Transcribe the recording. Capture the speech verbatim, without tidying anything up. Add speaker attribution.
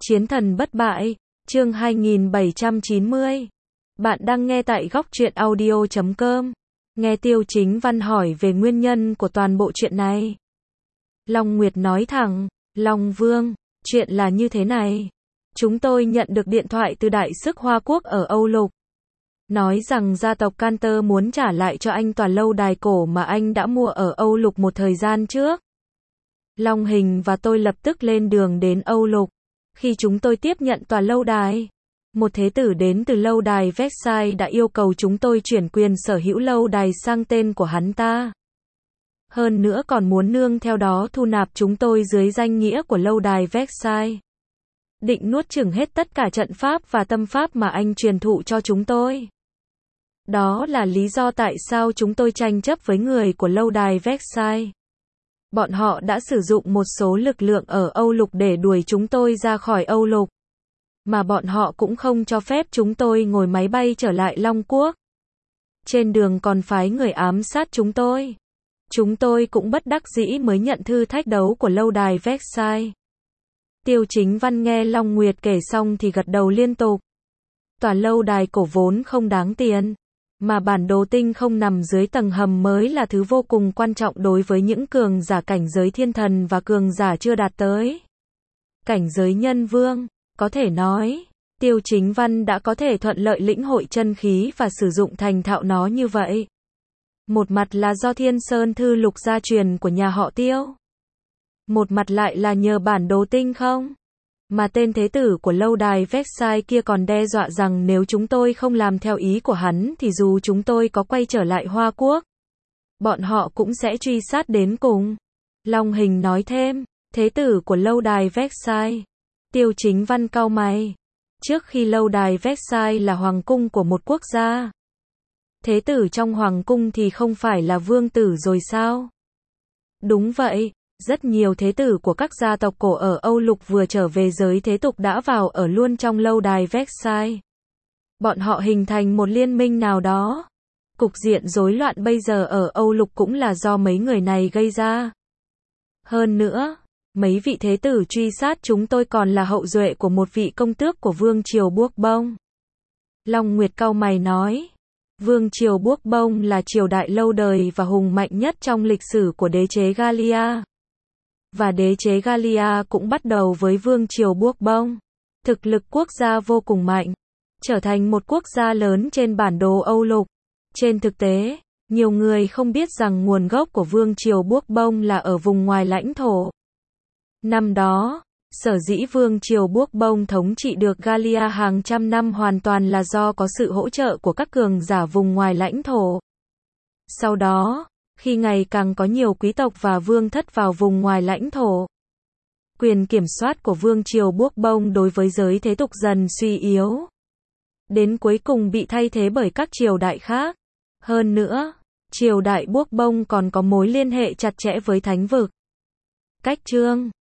Speaker 1: Chiến thần bất bại, chương hai nghìn bảy trăm chín mươi. Bạn đang nghe tại góc truyện audio chấm com. Nghe Tiêu Chính Văn hỏi về nguyên nhân của toàn bộ chuyện này. Long Nguyệt nói thẳng, Long Vương, chuyện là như thế này. Chúng tôi nhận được điện thoại từ đại sứ Hoa Quốc ở Âu Lục. Nói rằng gia tộc Canter muốn trả lại cho anh tòa lâu đài cổ mà anh đã mua ở Âu Lục một thời gian trước. Long Hình và tôi lập tức lên đường đến Âu Lục. Khi chúng tôi tiếp nhận tòa lâu đài, một thế tử đến từ lâu đài Versailles đã yêu cầu chúng tôi chuyển quyền sở hữu lâu đài sang tên của hắn ta. Hơn nữa còn muốn nương theo đó thu nạp chúng tôi dưới danh nghĩa của lâu đài Versailles. Định nuốt chửng hết tất cả trận pháp và tâm pháp mà anh truyền thụ cho chúng tôi. Đó là lý do tại sao chúng tôi tranh chấp với người của lâu đài Versailles. Bọn họ đã sử dụng một số lực lượng ở Âu Lục để đuổi chúng tôi ra khỏi Âu Lục. Mà bọn họ cũng không cho phép chúng tôi ngồi máy bay trở lại Long Quốc. Trên đường còn phái người ám sát chúng tôi. Chúng tôi cũng bất đắc dĩ mới nhận thư thách đấu của lâu đài Versailles. Tiêu Chính Văn nghe Long Nguyệt kể xong thì gật đầu liên tục. Tòa lâu đài cổ vốn không đáng tiền, mà bản đồ tinh không nằm dưới tầng hầm mới là thứ vô cùng quan trọng đối với những cường giả cảnh giới thiên thần và cường giả chưa đạt tới cảnh giới nhân vương. Có thể nói, Tiêu Chính Văn đã có thể thuận lợi lĩnh hội chân khí và sử dụng thành thạo nó như vậy. Một mặt là do Thiên Sơn Thư Lục gia truyền của nhà họ Tiêu. Một mặt lại là nhờ bản đồ tinh không. Mà tên thế tử của lâu đài Versailles kia còn đe dọa rằng nếu chúng tôi không làm theo ý của hắn thì dù chúng tôi có quay trở lại Hoa Quốc, bọn họ cũng sẽ truy sát đến cùng. Long Hình nói thêm, thế tử của lâu đài Versailles. Tiêu Chính Văn cau mày. Trước khi lâu đài Versailles là hoàng cung của một quốc gia, thế tử trong hoàng cung thì không phải là vương tử rồi sao? Đúng vậy. Rất nhiều thế tử của các gia tộc cổ ở Âu Lục vừa trở về giới thế tục đã vào ở luôn trong lâu đài Versailles. Bọn họ hình thành một liên minh nào đó. Cục diện rối loạn bây giờ ở Âu Lục cũng là do mấy người này gây ra. Hơn nữa, mấy vị thế tử truy sát chúng tôi còn là hậu duệ của một vị công tước của Vương triều Bourbon. Long Nguyệt cau mày nói, Vương triều Bourbon là triều đại lâu đời và hùng mạnh nhất trong lịch sử của đế chế Gallia. Và đế chế Gallia cũng bắt đầu với Vương triều Bourbon. Thực lực quốc gia vô cùng mạnh, trở thành một quốc gia lớn trên bản đồ Âu Lục. Trên thực tế, nhiều người không biết rằng nguồn gốc của Vương triều Bourbon là ở vùng ngoài lãnh thổ. Năm đó, sở dĩ Vương triều Bourbon thống trị được Gallia hàng trăm năm hoàn toàn là do có sự hỗ trợ của các cường giả vùng ngoài lãnh thổ. Sau đó, khi ngày càng có nhiều quý tộc và vương thất vào vùng ngoài lãnh thổ, quyền kiểm soát của Vương triều Bourbon đối với giới thế tục dần suy yếu. Đến cuối cùng bị thay thế bởi các triều đại khác. Hơn nữa, triều đại Bourbon còn có mối liên hệ chặt chẽ với thánh vực. Cách chương